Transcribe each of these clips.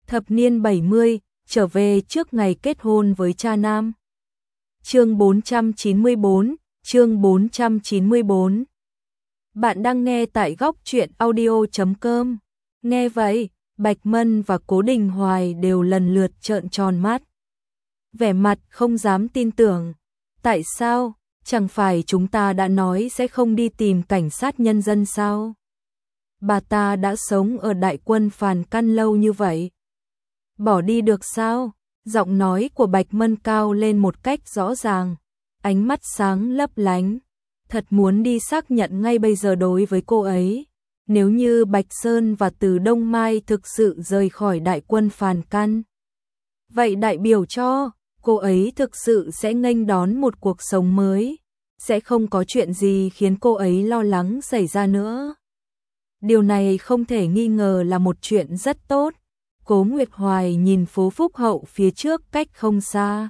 Thập niên 70, trở về trước ngày kết hôn với cha nam. Chương 494, chương 494. Bạn đang nghe tại góc truyện audio.com. Nghe vậy, Bạch Mân và Cố Đình Hoài đều lần lượt trợn tròn mắt. Vẻ mặt không dám tin tưởng. Tại sao? Chẳng phải chúng ta đã nói sẽ không đi tìm cảnh sát nhân dân sao? Bà ta đã sống ở đại quân Phàn Căn lâu như vậy. Bỏ đi được sao? Giọng nói của Bạch Mân cao lên một cách rõ ràng. Ánh mắt sáng lấp lánh. Thật muốn đi xác nhận ngay bây giờ đối với cô ấy. Nếu như Bạch Sơn và Từ Đông Mai thực sự rời khỏi đại quân Phàn Căn, vậy đại biểu cho cô ấy thực sự sẽ nghênh đón một cuộc sống mới. Sẽ không có chuyện gì khiến cô ấy lo lắng xảy ra nữa. Điều này không thể nghi ngờ là một chuyện rất tốt. Cố Nguyệt Hoài nhìn phố Phúc Hậu phía trước cách không xa.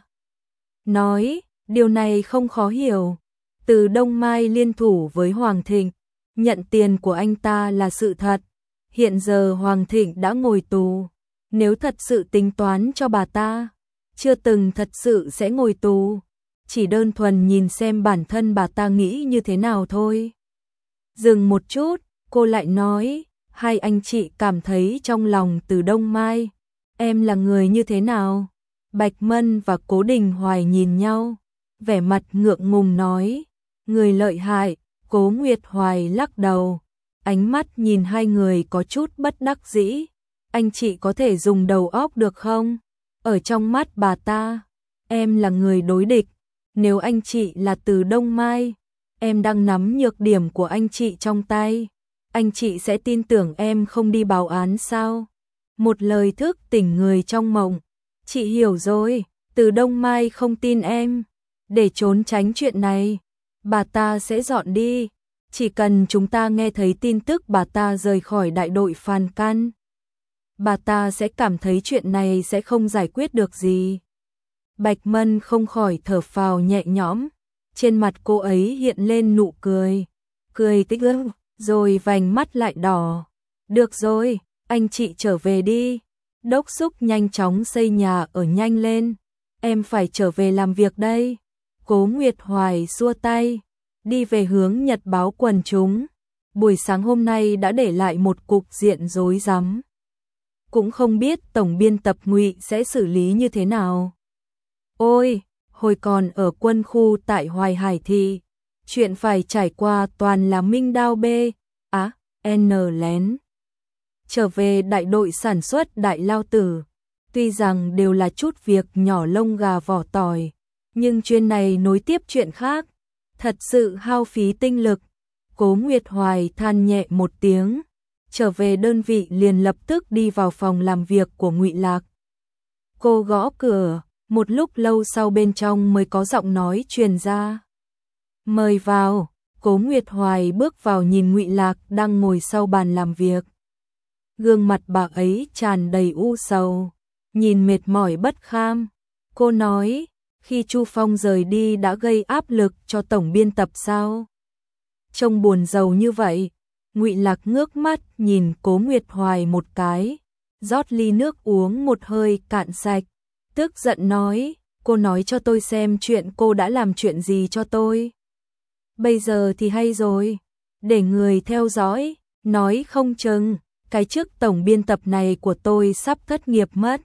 Nói, điều này không khó hiểu. Từ Đông Mai liên thủ với Hoàng Thịnh, nhận tiền của anh ta là sự thật. Hiện giờ Hoàng Thịnh đã ngồi tù. Nếu thật sự tính toán cho bà ta, chưa từng thật sự sẽ ngồi tù. Chỉ đơn thuần nhìn xem bản thân bà ta nghĩ như thế nào thôi. Dừng một chút, cô lại nói, hai anh chị cảm thấy trong lòng Từ Đông Mai, em là người như thế nào? Bạch Mân và Cố Đình Hoài nhìn nhau, vẻ mặt ngượng ngùng nói, người lợi hại. Cố Nguyệt Hoài lắc đầu, ánh mắt nhìn hai người có chút bất đắc dĩ. Anh chị có thể dùng đầu óc được không? Ở trong mắt bà ta, em là người đối địch. Nếu anh chị là Từ Đông Mai, em đang nắm nhược điểm của anh chị trong tay. Anh chị sẽ tin tưởng em không đi báo án sao? Một lời thức tỉnh người trong mộng. Chị hiểu rồi, Từ Đông Mai không tin em. Để trốn tránh chuyện này, bà ta sẽ dọn đi. Chỉ cần chúng ta nghe thấy tin tức bà ta rời khỏi đại đội Phàn Căn, bà ta sẽ cảm thấy chuyện này sẽ không giải quyết được gì. Bạch Mân không khỏi thở phào nhẹ nhõm. Trên mặt cô ấy hiện lên nụ cười. Cười tích ức, rồi vành mắt lại đỏ. Được rồi, anh chị trở về đi. Đốc thúc nhanh chóng xây nhà ở nhanh lên. Em phải trở về làm việc đây. Cố Nguyệt Hoài xua tay, đi về hướng nhật báo quần chúng. Buổi sáng hôm nay đã để lại một cục diện rối rắm. Cũng không biết tổng biên tập Ngụy sẽ xử lý như thế nào. Ôi, hồi còn ở quân khu tại Hoài Hải thì, chuyện phải trải qua toàn là Minh Đao B, N lén. Trở về đại đội sản xuất Đại Lao Tử, tuy rằng đều là chút việc nhỏ lông gà vỏ tỏi, nhưng chuyện này nối tiếp chuyện khác, thật sự hao phí tinh lực. Cố Nguyệt Hoài than nhẹ một tiếng, trở về đơn vị liền lập tức đi vào phòng làm việc của Ngụy Lạc. Cô gõ cửa, một lúc lâu sau bên trong mới có giọng nói truyền ra. Mời vào. Cố Nguyệt Hoài bước vào nhìn Ngụy Lạc đang ngồi sau bàn làm việc. Gương mặt bà ấy tràn đầy u sầu, nhìn mệt mỏi bất kham. Cô nói, khi Chu Phong rời đi đã gây áp lực cho tổng biên tập sao? Trông buồn rầu như vậy. Ngụy Lạc ngước mắt nhìn Cố Nguyệt Hoài một cái, rót ly nước uống một hơi cạn sạch, tức giận nói, cô nói cho tôi xem chuyện cô đã làm chuyện gì cho tôi. Bây giờ thì hay rồi, để người theo dõi, nói không chừng cái chức tổng biên tập này của tôi sắp thất nghiệp mất.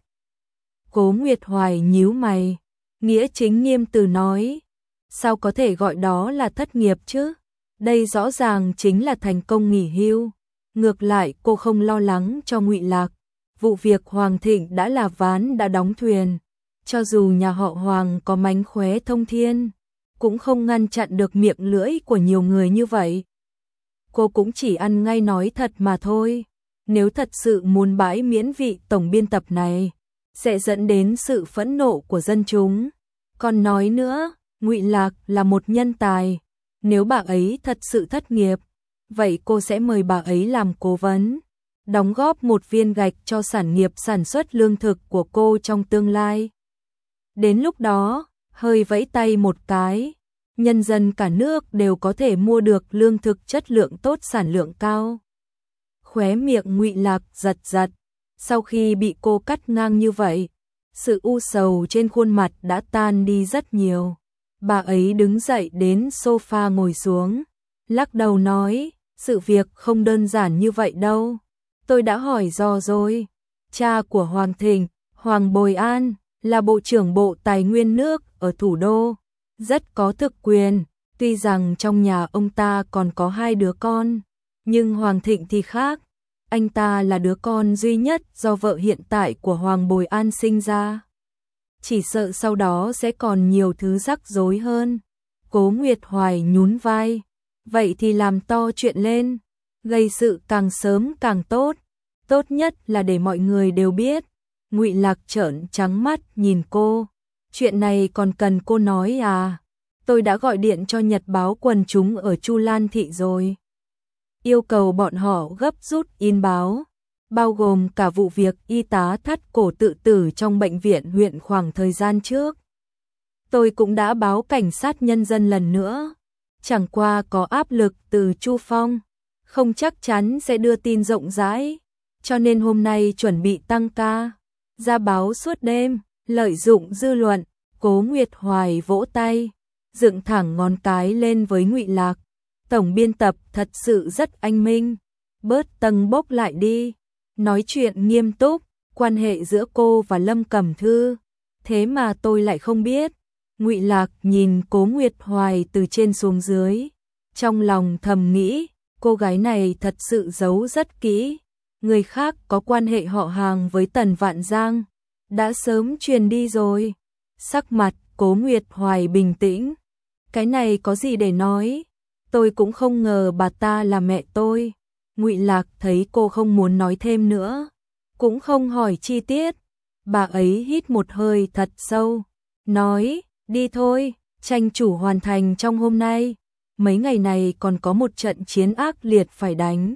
Cố Nguyệt Hoài nhíu mày, nghĩa chính nghiêm từ nói, sao có thể gọi đó là thất nghiệp chứ? Đây rõ ràng chính là thành công nghỉ hưu. Ngược lại cô không lo lắng cho Ngụy Lạc. Vụ việc Hoàng Thịnh đã là ván đã đóng thuyền. Cho dù nhà họ Hoàng có mánh khóe thông thiên, cũng không ngăn chặn được miệng lưỡi của nhiều người như vậy. Cô cũng chỉ ăn ngay nói thật mà thôi. Nếu thật sự muốn bãi miễn vị tổng biên tập này, sẽ dẫn đến sự phẫn nộ của dân chúng. Còn nói nữa, Ngụy Lạc là một nhân tài. Nếu bà ấy thật sự thất nghiệp, vậy cô sẽ mời bà ấy làm cố vấn, đóng góp một viên gạch cho sản nghiệp sản xuất lương thực của cô trong tương lai. Đến lúc đó, hơi vẫy tay một cái, nhân dân cả nước đều có thể mua được lương thực chất lượng tốt sản lượng cao. Khóe miệng Ngụy Lạc giật giật, Sau khi bị cô cắt ngang như vậy, sự u sầu trên khuôn mặt đã tan đi rất nhiều. Bà ấy đứng dậy đến sofa ngồi xuống, lắc đầu nói, sự việc không đơn giản như vậy đâu. Tôi đã hỏi dò rồi. Cha của Hoàng Thịnh, Hoàng Bồi An, là Bộ trưởng Bộ Tài nguyên nước ở thủ đô, rất có thực quyền. Tuy rằng trong nhà ông ta còn có 2 đứa con, nhưng Hoàng Thịnh thì khác. Anh ta là đứa con duy nhất do vợ hiện tại của Hoàng Bồi An sinh ra. Chỉ sợ sau đó sẽ còn nhiều thứ rắc rối hơn. Cố Nguyệt Hoài nhún vai. Vậy thì làm to chuyện lên, gây sự càng sớm càng tốt. Tốt nhất là để mọi người đều biết. Ngụy Lạc trợn trắng mắt nhìn cô. Chuyện này còn cần cô nói à? Tôi đã gọi điện cho Nhật báo quần chúng ở Chu Lan Thị rồi. Yêu cầu bọn họ gấp rút in báo, bao gồm cả vụ việc y tá thắt cổ tự tử trong bệnh viện huyện khoảng thời gian trước. Tôi cũng đã báo cảnh sát nhân dân lần nữa. Chẳng qua có áp lực từ Chu Phong, không chắc chắn sẽ đưa tin rộng rãi, cho nên hôm nay chuẩn bị tăng ca, ra báo suốt đêm, lợi dụng dư luận. Cố Nguyệt Hoài vỗ tay, dựng thẳng ngón cái lên với Ngụy Lạc. Tổng biên tập thật sự rất anh minh, bớt tầng bốc lại đi, nói chuyện nghiêm túc, quan hệ giữa cô và Lâm Cẩm Thư, thế mà tôi lại không biết. Ngụy Lạc nhìn Cố Nguyệt Hoài từ trên xuống dưới, trong lòng thầm nghĩ, cô gái này thật sự giấu rất kỹ, người khác có quan hệ họ hàng với Tần Vạn Giang, đã sớm truyền đi rồi. Sắc mặt Cố Nguyệt Hoài bình tĩnh, cái này có gì để nói, tôi cũng không ngờ bà ta là mẹ tôi. Ngụy Lạc thấy cô không muốn nói thêm nữa, cũng không hỏi chi tiết, bà ấy hít một hơi thật sâu, nói, đi thôi, tranh thủ hoàn thành trong hôm nay, mấy ngày này còn có một trận chiến ác liệt phải đánh.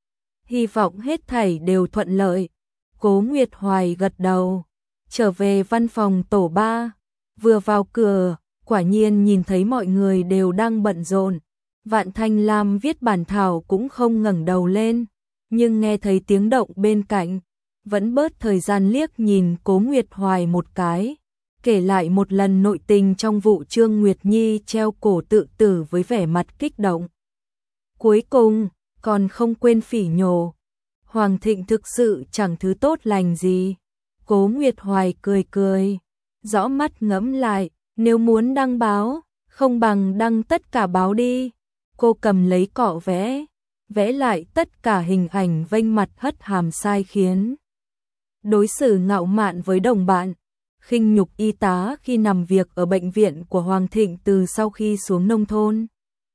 Hy vọng hết thảy đều thuận lợi. Cố Nguyệt Hoài gật đầu, trở về văn phòng tổ 3, vừa vào cửa, quả nhiên nhìn thấy mọi người đều đang bận rộn. Vạn Thanh Lam viết bản thảo cũng không ngẩng đầu lên, nhưng nghe thấy tiếng động bên cạnh, vẫn bớt thời gian liếc nhìn Cố Nguyệt Hoài một cái, kể lại một lần nội tình trong vụ Trương Nguyệt Nhi treo cổ tự tử với vẻ mặt kích động. Cuối cùng, còn không quên phỉ nhổ, Hoàng Thịnh thực sự chẳng thứ tốt lành gì. Cố Nguyệt Hoài cười cười, rõ mắt ngẫm lại, nếu muốn đăng báo, không bằng đăng tất cả báo đi. Cô cầm lấy cọ vẽ lại tất cả hình ảnh vênh mặt hất hàm sai khiến. Đối xử ngạo mạn với đồng bạn, khinh nhục y tá khi nằm việc ở bệnh viện của Hoàng Thịnh từ sau khi xuống nông thôn.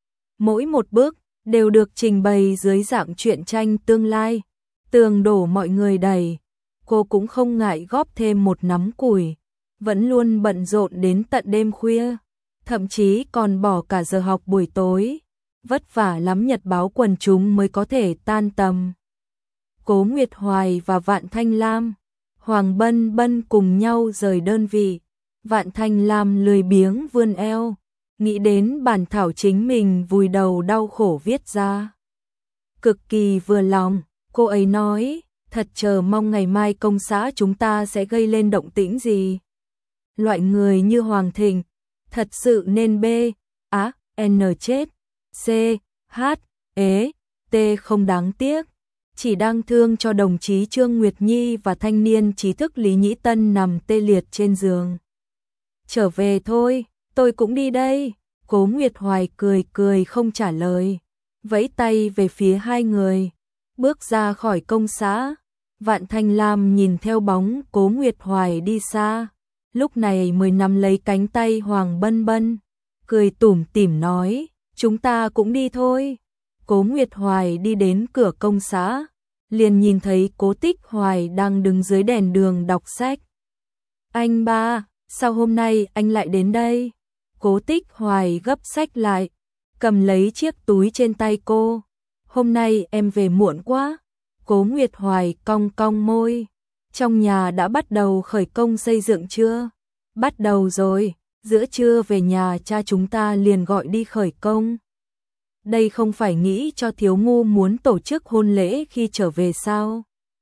Mỗi một bước đều được trình bày dưới dạng truyện tranh tương lai, tường đổ mọi người đầy. Cô cũng không ngại góp thêm một nắm củi, vẫn luôn bận rộn đến tận đêm khuya, thậm chí còn bỏ cả giờ học buổi tối. Vất vả lắm nhật báo quần chúng mới có thể tan tầm. Cố Nguyệt Hoài và Vạn Thanh Lam, Hoàng Bân Bân cùng nhau rời đơn vị. Vạn Thanh Lam lười biếng vươn eo, nghĩ đến bản thảo chính mình vùi đầu đau khổ viết ra. Cực kỳ vừa lòng, cô ấy nói, thật chờ mong ngày mai công xã chúng ta sẽ gây lên động tĩnh gì. Loại người như Hoàng Thịnh, thật sự nên N chết. T không đáng tiếc, chỉ đang thương cho đồng chí Trương Nguyệt Nhi và thanh niên trí thức Lý Nhĩ Tân nằm tê liệt trên giường. Trở về thôi, tôi cũng đi đây. Cố Nguyệt Hoài cười cười không trả lời, vẫy tay về phía hai người, bước ra khỏi công xã. Vạn Thanh Lam nhìn theo bóng Cố Nguyệt Hoài đi xa, lúc này mới nắm lấy cánh tay Hoàng Bân Bân, cười tủm tỉm nói, chúng ta cũng đi thôi. Cố Nguyệt Hoài đi đến cửa công xã, liền nhìn thấy Cố Tích Hoài đang đứng dưới đèn đường đọc sách. Anh ba, sao hôm nay anh lại đến đây? Cố Tích Hoài gấp sách lại, cầm lấy chiếc túi trên tay cô. Hôm nay em về muộn quá. Cố Nguyệt Hoài cong cong môi. Trong nhà đã bắt đầu khởi công xây dựng chưa? Bắt đầu rồi, giữa trưa về nhà cha chúng ta liền gọi đi khởi công. Đây không phải nghĩ cho thiếu ngu muốn tổ chức hôn lễ khi trở về sao?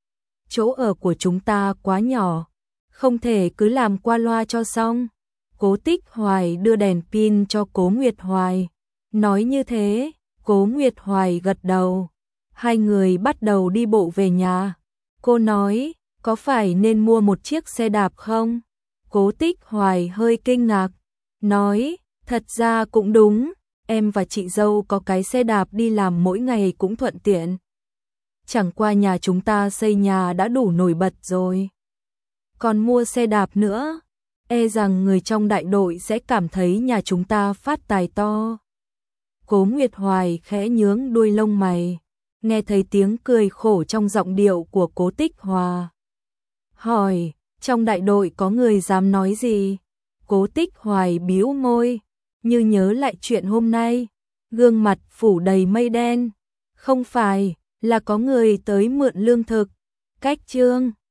chỗ ở của chúng ta quá nhỏ, không thể cứ làm qua loa cho xong. Cố Tích Hoài đưa đèn pin cho Cố Nguyệt Hoài. Nói như thế, Cố Nguyệt Hoài gật đầu. Hai người bắt đầu đi bộ về nhà. Cô nói, có phải nên mua một chiếc xe đạp không? Cố Tích Hoài hơi kinh ngạc, nói, thật ra cũng đúng, em và chị dâu có cái xe đạp đi làm mỗi ngày cũng thuận tiện. Chẳng qua nhà chúng ta xây nhà đã đủ nổi bật rồi. Còn mua xe đạp nữa, e rằng người trong đại đội sẽ cảm thấy nhà chúng ta phát tài to. Cố Nguyệt Hoài khẽ nhướng đuôi lông mày, nghe thấy tiếng cười khổ trong giọng điệu của Cố Tích Hòa. Hỏi, trong đại đội có người dám nói gì? Cố Tích Hoài bĩu môi, như nhớ lại chuyện hôm nay, gương mặt phủ đầy mây đen. Không phải, là có người tới mượn lương thực. Cách chương